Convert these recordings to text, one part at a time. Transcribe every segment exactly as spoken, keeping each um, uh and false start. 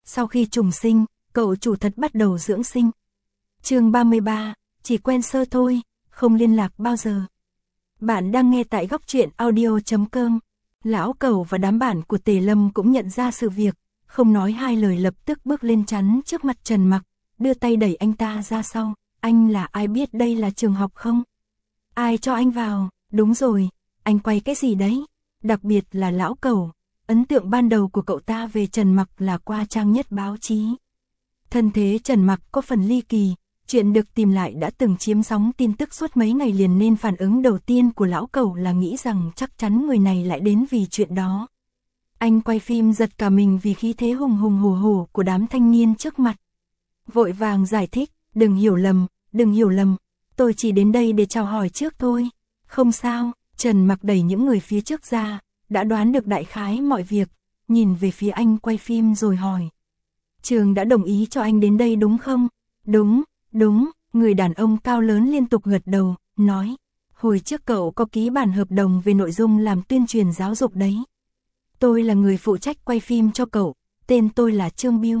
Sau khi trùng sinh, cậu chủ thật bắt đầu dưỡng sinh. Chương ba mươi ba, chỉ quen sơ thôi, không liên lạc bao giờ. Bạn đang nghe tại góc truyện audio chấm com. Lão Cẩu và đám bạn của Tề Lâm cũng nhận ra sự việc, không nói hai lời lập tức bước lên chắn trước mặt Trần Mặc, đưa tay đẩy anh ta ra sau. Anh là ai, biết đây là trường học không? Ai cho anh vào? Đúng rồi, anh quay cái gì đấy? Đặc biệt là Lão Cẩu, ấn tượng ban đầu của cậu ta về Trần Mặc là qua trang nhất báo chí. Thân thế Trần Mặc có phần ly kỳ, chuyện được tìm lại đã từng chiếm sóng tin tức suốt mấy ngày liền, nên phản ứng đầu tiên của Lão Cẩu là nghĩ rằng chắc chắn người này lại đến vì chuyện đó. Anh quay phim giật cả mình vì khí thế hùng hùng hổ hổ của đám thanh niên trước mặt. Vội vàng giải thích, đừng hiểu lầm, đừng hiểu lầm, tôi chỉ đến đây để chào hỏi trước thôi. Không sao, Trần Mặc đẩy những người phía trước ra, đã đoán được đại khái mọi việc, nhìn về phía anh quay phim rồi hỏi. Trường đã đồng ý cho anh đến đây đúng không? Đúng, đúng, người đàn ông cao lớn liên tục gật đầu, nói. Hồi trước cậu có ký bản hợp đồng về nội dung làm tuyên truyền giáo dục đấy. Tôi là người phụ trách quay phim cho cậu, tên tôi là Trương Biêu.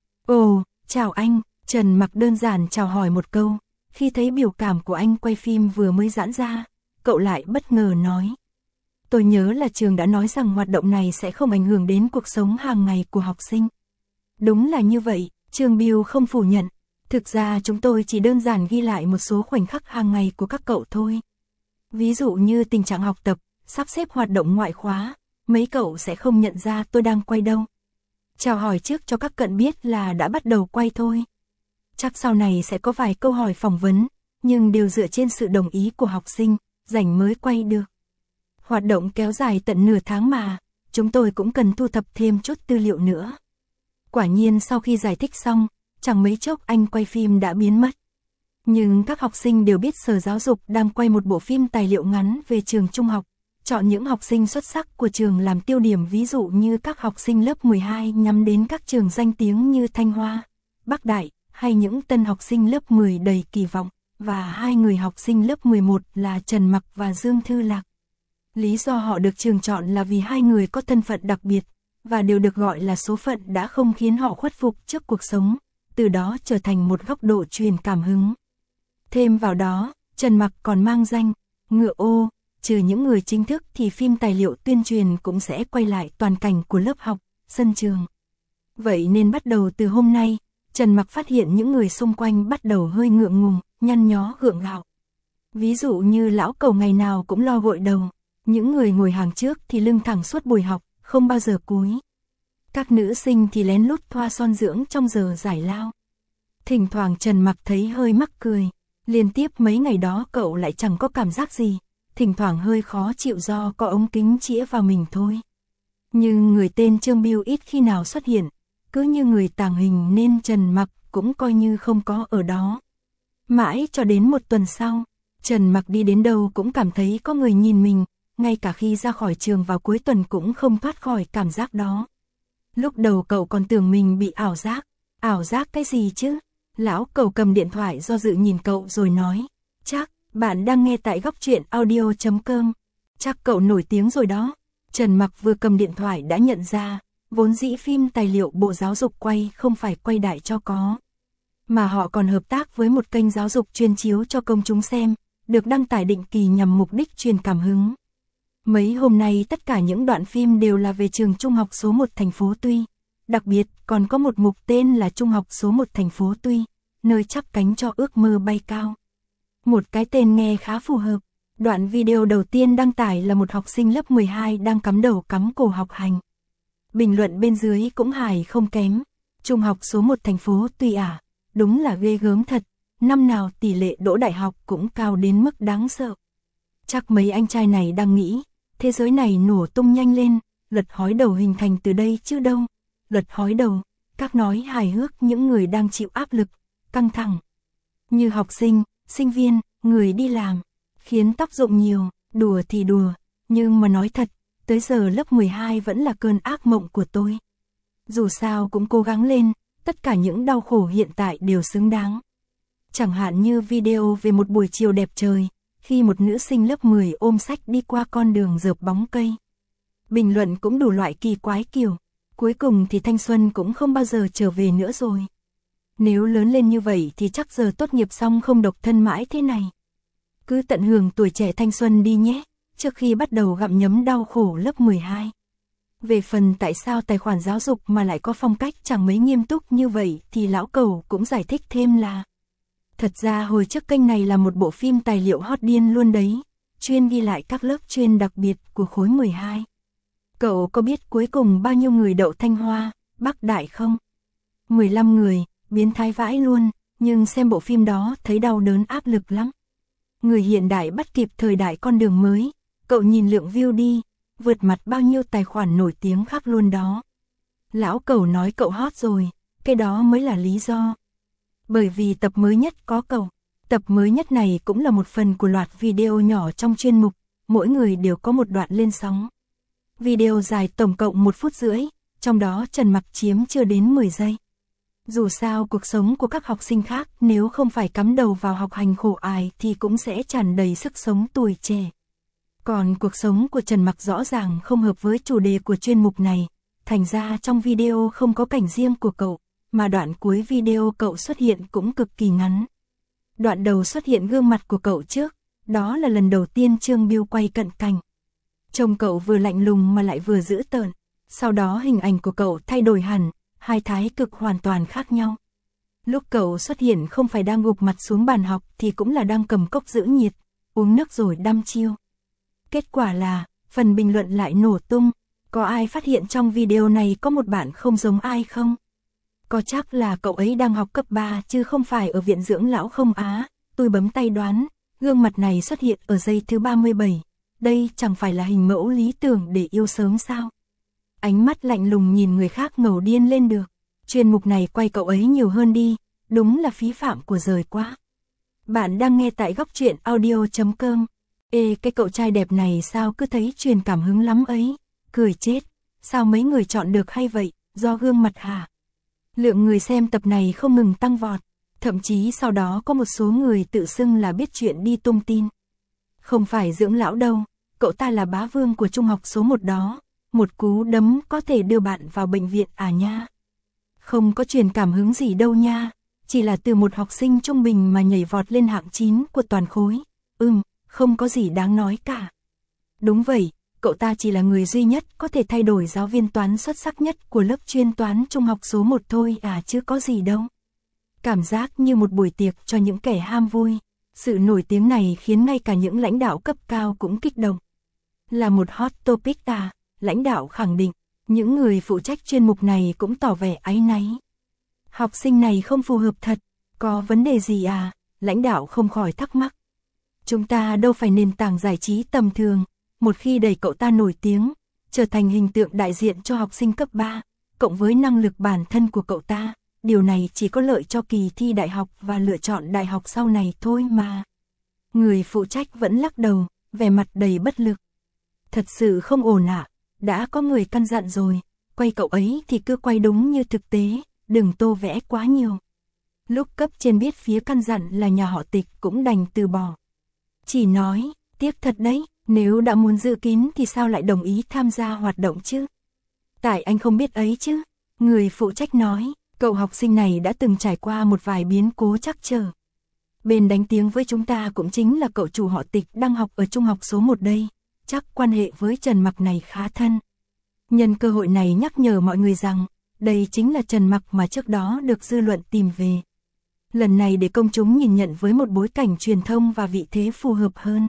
Ồ, chào anh, Trần Mặc đơn giản chào hỏi một câu, khi thấy biểu cảm của anh quay phim vừa mới giãn ra, cậu lại bất ngờ nói. Tôi nhớ là trường đã nói rằng hoạt động này sẽ không ảnh hưởng đến cuộc sống hàng ngày của học sinh. Đúng là như vậy, Trương Biêu không phủ nhận. Thực ra chúng tôi chỉ đơn giản ghi lại một số khoảnh khắc hàng ngày của các cậu thôi. Ví dụ như tình trạng học tập, sắp xếp hoạt động ngoại khóa, mấy cậu sẽ không nhận ra tôi đang quay đâu. Chào hỏi trước cho các cận biết là đã bắt đầu quay thôi. Chắc sau này sẽ có vài câu hỏi phỏng vấn, nhưng đều dựa trên sự đồng ý của học sinh, rảnh mới quay được. Hoạt động kéo dài tận nửa tháng mà, chúng tôi cũng cần thu thập thêm chút tư liệu nữa. Quả nhiên sau khi giải thích xong, chẳng mấy chốc anh quay phim đã biến mất. Nhưng các học sinh đều biết Sở Giáo dục đang quay một bộ phim tài liệu ngắn về trường trung học, chọn những học sinh xuất sắc của trường làm tiêu điểm, ví dụ như các học sinh lớp mười hai nhắm đến các trường danh tiếng như Thanh Hoa, Bắc Đại, hay những tân học sinh lớp mười đầy kỳ vọng, và hai người học sinh lớp mười một là Trần Mặc và Dương Thư Lạc. Lý do họ được trường chọn là vì hai người có thân phận đặc biệt, và đều được gọi là số phận đã không khiến họ khuất phục trước cuộc sống, từ đó trở thành một góc độ truyền cảm hứng. Thêm vào đó, Trần Mặc còn mang danh Ngựa Ô, trừ những người chính thức thì phim tài liệu tuyên truyền cũng sẽ quay lại toàn cảnh của lớp học, sân trường. Vậy nên bắt đầu từ hôm nay, Trần Mặc phát hiện những người xung quanh bắt đầu hơi ngượng ngùng, nhăn nhó gượng gạo. Ví dụ như Lão Cẩu ngày nào cũng lo gội đầu, những người ngồi hàng trước thì lưng thẳng suốt buổi học, không bao giờ cúi. Các nữ sinh thì lén lút thoa son dưỡng trong giờ giải lao. Thỉnh thoảng Trần Mặc thấy hơi mắc cười, liên tiếp mấy ngày đó cậu lại chẳng có cảm giác gì, thỉnh thoảng hơi khó chịu do có ống kính chĩa vào mình thôi. Nhưng người tên Trương Biêu ít khi nào xuất hiện, cứ như người tàng hình nên Trần Mặc cũng coi như không có ở đó. Mãi cho đến một tuần sau, Trần Mặc đi đến đâu cũng cảm thấy có người nhìn mình, ngay cả khi ra khỏi trường vào cuối tuần cũng không thoát khỏi cảm giác đó. Lúc đầu cậu còn tưởng mình bị ảo giác, ảo giác cái gì chứ? Lão Cẩu cầm điện thoại do dự nhìn cậu rồi nói, chắc, bạn đang nghe tại góc truyện audio chấm com, chắc cậu nổi tiếng rồi đó. Trần Mặc vừa cầm điện thoại đã nhận ra, vốn dĩ phim tài liệu Bộ Giáo dục quay không phải quay đại cho có, mà họ còn hợp tác với một kênh giáo dục chuyên chiếu cho công chúng xem, được đăng tải định kỳ nhằm mục đích truyền cảm hứng. Mấy hôm nay tất cả những đoạn phim đều là về trường trung học số một thành phố Tuy, đặc biệt còn có một mục tên là Trung học số một thành phố Tuy, nơi chắp cánh cho ước mơ bay cao. Một cái tên nghe khá phù hợp. Đoạn video đầu tiên đăng tải là một học sinh lớp mười hai đang cắm đầu cắm cổ học hành. Bình luận bên dưới cũng hài không kém. Trung học số một thành phố Tuy à, đúng là ghê gớm thật, năm nào tỷ lệ đỗ đại học cũng cao đến mức đáng sợ. Chắc mấy anh trai này đang nghĩ, thế giới này nổ tung nhanh lên, lật hói đầu hình thành từ đây chứ đâu. Lật hói đầu, các nói hài hước những người đang chịu áp lực, căng thẳng. Như học sinh, sinh viên, người đi làm, khiến tác dụng nhiều, đùa thì đùa, nhưng mà nói thật, tới giờ lớp mười hai vẫn là cơn ác mộng của tôi. Dù sao cũng cố gắng lên, tất cả những đau khổ hiện tại đều xứng đáng. Chẳng hạn như video về một buổi chiều đẹp trời, khi một nữ sinh lớp mười ôm sách đi qua con đường rợp bóng cây. Bình luận cũng đủ loại kỳ quái kiểu, Cuối cùng thì thanh xuân cũng không bao giờ trở về nữa rồi. Nếu lớn lên như vậy thì chắc giờ tốt nghiệp xong không độc thân mãi thế này. Cứ tận hưởng tuổi trẻ thanh xuân đi nhé, trước khi bắt đầu gặm nhấm đau khổ lớp mười hai. Về phần tại sao tài khoản giáo dục mà lại có phong cách chẳng mấy nghiêm túc như vậy thì lão Cẩu cũng giải thích thêm là thật ra hồi trước kênh này là một bộ phim tài liệu hot điên luôn đấy, chuyên ghi lại các lớp chuyên đặc biệt của khối mười hai. Cậu có biết cuối cùng bao nhiêu người đậu Thanh Hoa, Bắc Đại không? mười lăm người, biến thái vãi luôn, nhưng xem bộ phim đó thấy đau đớn áp lực lắm. Người hiện đại bắt kịp thời đại con đường mới, cậu nhìn lượng view đi, vượt mặt bao nhiêu tài khoản nổi tiếng khác luôn đó. Lão Cẩu nói cậu hot rồi, cái đó mới là lý do. Bởi vì tập mới nhất có cậu. Tập mới nhất này cũng là một phần của loạt video nhỏ trong chuyên mục, mỗi người đều có một đoạn lên sóng. Video dài tổng cộng một phút rưỡi, trong đó Trần Mặc chiếm chưa đến mười giây. Dù sao cuộc sống của các học sinh khác nếu không phải cắm đầu vào học hành khổ ải thì cũng sẽ tràn đầy sức sống tuổi trẻ. Còn cuộc sống của Trần Mặc rõ ràng không hợp với chủ đề của chuyên mục này, thành ra trong video không có cảnh riêng của cậu, mà đoạn cuối video cậu xuất hiện cũng cực kỳ ngắn. Đoạn đầu xuất hiện gương mặt của cậu trước, đó là lần đầu tiên Trương Biêu quay cận cảnh. Trông cậu vừa lạnh lùng mà lại vừa dữ tợn, sau đó hình ảnh của cậu thay đổi hẳn, hai thái cực hoàn toàn khác nhau. Lúc cậu xuất hiện không phải đang gục mặt xuống bàn học thì cũng là đang cầm cốc giữ nhiệt, uống nước rồi đăm chiêu. Kết quả là, phần bình luận lại nổ tung, có ai phát hiện trong video này có một bạn không giống ai không? Có chắc là cậu ấy đang học cấp ba chứ không phải ở viện dưỡng lão không á? Tôi bấm tay đoán, gương mặt này xuất hiện ở giây thứ ba mươi bảy, đây chẳng phải là hình mẫu lý tưởng để yêu sớm sao? Ánh mắt lạnh lùng nhìn người khác ngầu điên lên được, chuyên mục này quay cậu ấy nhiều hơn đi, đúng là phí phạm của giời quá. Bạn đang nghe tại góc truyện audio chấm com. Ê, cái cậu trai đẹp này sao cứ thấy truyền cảm hứng lắm ấy, cười chết, sao mấy người chọn được hay vậy, do gương mặt hả? Lượng người xem tập này không ngừng tăng vọt, thậm chí sau đó có một số người tự xưng là biết chuyện đi tung tin. Không phải dưỡng lão đâu, cậu ta là bá vương của trung học số một đó, một cú đấm có thể đưa bạn vào bệnh viện à nha. Không có truyền cảm hứng gì đâu nha, chỉ là từ một học sinh trung bình mà nhảy vọt lên hạng chín của toàn khối, ừm, không có gì đáng nói cả. Đúng vậy, cậu ta chỉ là người duy nhất có thể thay đổi giáo viên toán xuất sắc nhất của lớp chuyên toán trung học số một thôi à chứ có gì đâu. Cảm giác như một buổi tiệc cho những kẻ ham vui, sự nổi tiếng này khiến ngay cả những lãnh đạo cấp cao cũng kích động. Là một hot topic à, lãnh đạo khẳng định, những người phụ trách chuyên mục này cũng tỏ vẻ áy náy. Học sinh này không phù hợp thật, có vấn đề gì à, lãnh đạo không khỏi thắc mắc. Chúng ta đâu phải nền tảng giải trí tầm thường, một khi đẩy cậu ta nổi tiếng, trở thành hình tượng đại diện cho học sinh cấp ba, cộng với năng lực bản thân của cậu ta, điều này chỉ có lợi cho kỳ thi đại học và lựa chọn đại học sau này thôi mà. Người phụ trách vẫn lắc đầu, vẻ mặt đầy bất lực. Thật sự không ổn ạ, đã có người căn dặn rồi, quay cậu ấy thì cứ quay đúng như thực tế, đừng tô vẽ quá nhiều. Lúc cấp trên biết phía căn dặn là nhà họ Tịch cũng đành từ bỏ. Chỉ nói, tiếc thật đấy, nếu đã muốn giữ kín thì sao lại đồng ý tham gia hoạt động chứ? Tại anh không biết ấy chứ, người phụ trách nói, cậu học sinh này đã từng trải qua một vài biến cố trắc trở. Bên đánh tiếng với chúng ta cũng chính là cậu chủ họ Tịch đang học ở trung học số một đây, chắc quan hệ với Trần Mặc này khá thân. Nhân cơ hội này nhắc nhở mọi người rằng, đây chính là Trần Mặc mà trước đó được dư luận tìm về. Lần này để công chúng nhìn nhận với một bối cảnh truyền thông và vị thế phù hợp hơn.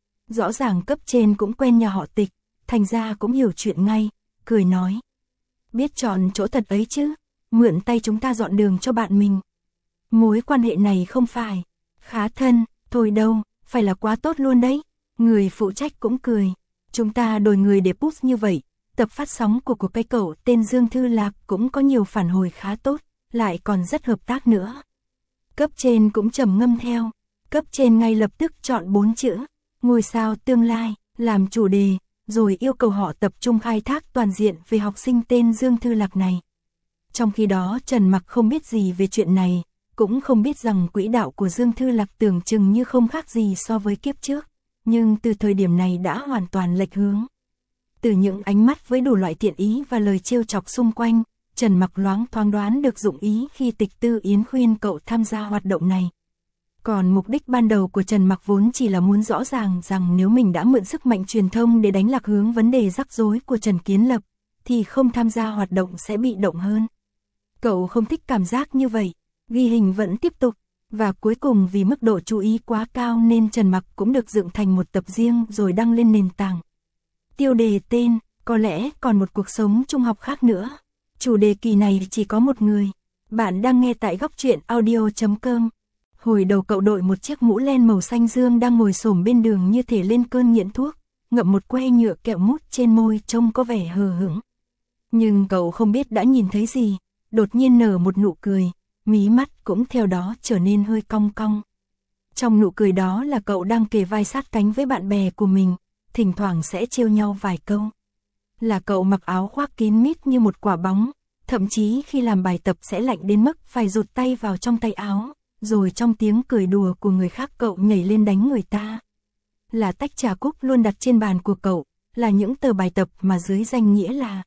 Rõ ràng cấp trên cũng quen nhà họ Tịch, thành ra cũng hiểu chuyện ngay, cười nói. Biết chọn chỗ thật ấy chứ, mượn tay chúng ta dọn đường cho bạn mình. Mối quan hệ này không phải khá thân, thôi đâu, phải là quá tốt luôn đấy. Người phụ trách cũng cười, chúng ta đổi người để post như vậy, tập phát sóng của của cái cậu tên Dương Thư Lạc cũng có nhiều phản hồi khá tốt, lại còn rất hợp tác nữa. Cấp trên cũng trầm ngâm theo, cấp trên ngay lập tức chọn bốn chữ, ngôi sao tương lai, làm chủ đề, rồi yêu cầu họ tập trung khai thác toàn diện về học sinh tên Dương Thư Lạc này. Trong khi đó Trần Mặc không biết gì về chuyện này, cũng không biết rằng quỹ đạo của Dương Thư Lạc tưởng chừng như không khác gì so với kiếp trước, nhưng từ thời điểm này đã hoàn toàn lệch hướng. Từ những ánh mắt với đủ loại thiện ý và lời trêu chọc xung quanh, Trần Mặc loáng thoáng đoán được dụng ý khi Tịch Tư Yến khuyên cậu tham gia hoạt động này. Còn mục đích ban đầu của Trần Mặc vốn chỉ là muốn rõ ràng rằng nếu mình đã mượn sức mạnh truyền thông để đánh lạc hướng vấn đề rắc rối của Trần Kiến Lập, thì không tham gia hoạt động sẽ bị động hơn. Cậu không thích cảm giác như vậy, ghi hình vẫn tiếp tục, và cuối cùng vì mức độ chú ý quá cao nên Trần Mặc cũng được dựng thành một tập riêng rồi đăng lên nền tảng. Tiêu đề tên, có lẽ còn một cuộc sống trung học khác nữa. Chủ đề kỳ này chỉ có một người. Bạn đang nghe tại góc truyện audio chấm com. Hồi đầu cậu đội một chiếc mũ len màu xanh dương đang ngồi xổm bên đường như thể lên cơn nghiện thuốc, ngậm một que nhựa kẹo mút trên môi trông có vẻ hờ hững. Nhưng cậu không biết đã nhìn thấy gì, đột nhiên nở một nụ cười, mí mắt cũng theo đó trở nên hơi cong cong. Trong nụ cười đó là cậu đang kề vai sát cánh với bạn bè của mình, thỉnh thoảng sẽ trêu nhau vài câu. Là cậu mặc áo khoác kín mít như một quả bóng, thậm chí khi làm bài tập sẽ lạnh đến mức phải rụt tay vào trong tay áo, rồi trong tiếng cười đùa của người khác cậu nhảy lên đánh người ta. Là tách trà cúc luôn đặt trên bàn của cậu, là những tờ bài tập mà dưới danh nghĩa là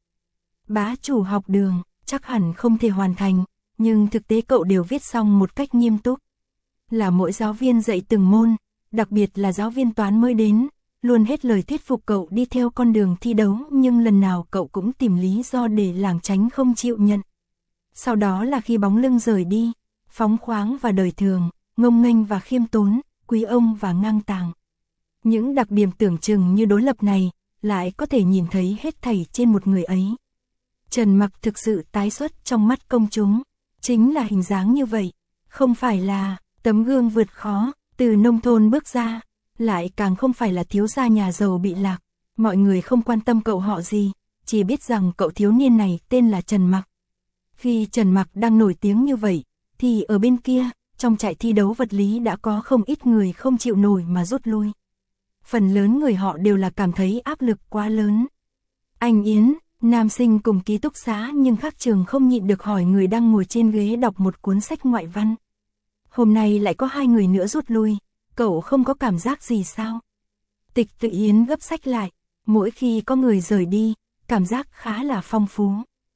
bá chủ học đường, chắc hẳn không thể hoàn thành, nhưng thực tế cậu đều viết xong một cách nghiêm túc. Là mỗi giáo viên dạy từng môn, đặc biệt là giáo viên toán mới đến, luôn hết lời thuyết phục cậu đi theo con đường thi đấu, nhưng lần nào cậu cũng tìm lý do để lảng tránh không chịu nhận. Sau đó là khi bóng lưng rời đi, phóng khoáng và đời thường, ngông nghênh và khiêm tốn, quý ông và ngang tàng. Những đặc điểm tưởng chừng như đối lập này, lại có thể nhìn thấy hết thảy trên một người ấy. Trần Mặc thực sự tái xuất trong mắt công chúng, chính là hình dáng như vậy, không phải là tấm gương vượt khó, từ nông thôn bước ra, lại càng không phải là thiếu gia nhà giàu bị lạc. Mọi người không quan tâm cậu họ gì, chỉ biết rằng cậu thiếu niên này tên là Trần Mặc. Khi Trần Mặc đang nổi tiếng như vậy, thì ở bên kia, trong trại thi đấu vật lý đã có không ít người không chịu nổi mà rút lui. Phần lớn người họ đều là cảm thấy áp lực quá lớn. Anh Yến, nam sinh cùng ký túc xá nhưng khác trường không nhịn được hỏi người đang ngồi trên ghế đọc một cuốn sách ngoại văn. Hôm nay lại có hai người nữa rút lui, cậu không có cảm giác gì sao? Tịch Tự Yến gấp sách lại, mỗi khi có người rời đi, cảm giác khá là phong phú.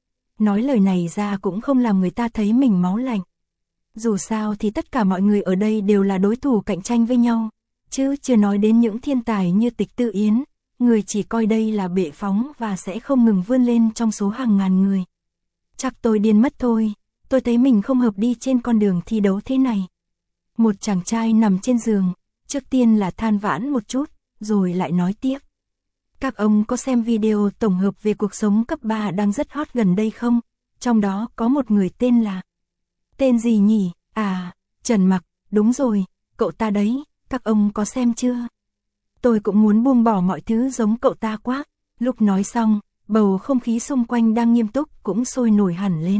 Nói lời này ra cũng không làm người ta thấy mình máu lạnh. Dù sao thì tất cả mọi người ở đây đều là đối thủ cạnh tranh với nhau, chứ chưa nói đến những thiên tài như Tịch Tự Yến, người chỉ coi đây là bệ phóng và sẽ không ngừng vươn lên trong số hàng ngàn người. Chắc tôi điên mất thôi, tôi thấy mình không hợp đi trên con đường thi đấu thế này. Một chàng trai nằm trên giường, trước tiên là than vãn một chút, rồi lại nói tiếp. Các ông có xem video tổng hợp về cuộc sống cấp ba đang rất hot gần đây không? Trong đó có một người tên là... Tên gì nhỉ? À, Trần Mặc, đúng rồi, cậu ta đấy, các ông có xem chưa? Tôi cũng muốn buông bỏ mọi thứ giống cậu ta quá. Lúc nói xong, bầu không khí xung quanh đang nghiêm túc cũng sôi nổi hẳn lên.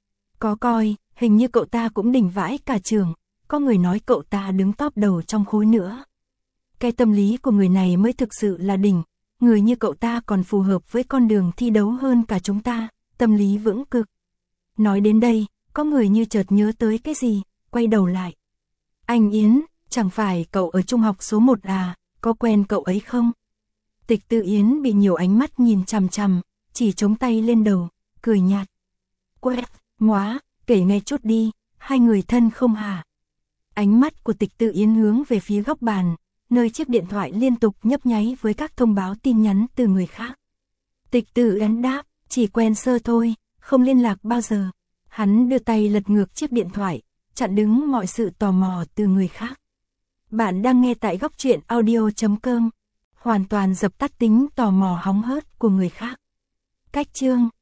Có coi, hình như cậu ta cũng đỉnh vãi cả trường, có người nói cậu ta đứng top đầu trong khối nữa. Cái tâm lý của người này mới thực sự là đỉnh, người như cậu ta còn phù hợp với con đường thi đấu hơn cả chúng ta, tâm lý vững cực. Nói đến đây, có người như chợt nhớ tới cái gì, quay đầu lại. Anh Yến, chẳng phải cậu ở trung học số một à, có quen cậu ấy không? Tịch Tự Yến bị nhiều ánh mắt nhìn chằm chằm, chỉ chống tay lên đầu, cười nhạt. Quét, móa, kể nghe chút đi, hai người thân không hả? Ánh mắt của Tịch Tự Yến hướng về phía góc bàn, nơi chiếc điện thoại liên tục nhấp nháy với các thông báo tin nhắn từ người khác. Tịch Tự Yến đáp, chỉ quen sơ thôi, không liên lạc bao giờ. Hắn đưa tay lật ngược chiếc điện thoại, chặn đứng mọi sự tò mò từ người khác. Bạn đang nghe tại góc truyện audio chấm com, hoàn toàn dập tắt tính tò mò hóng hớt của người khác. Cách chương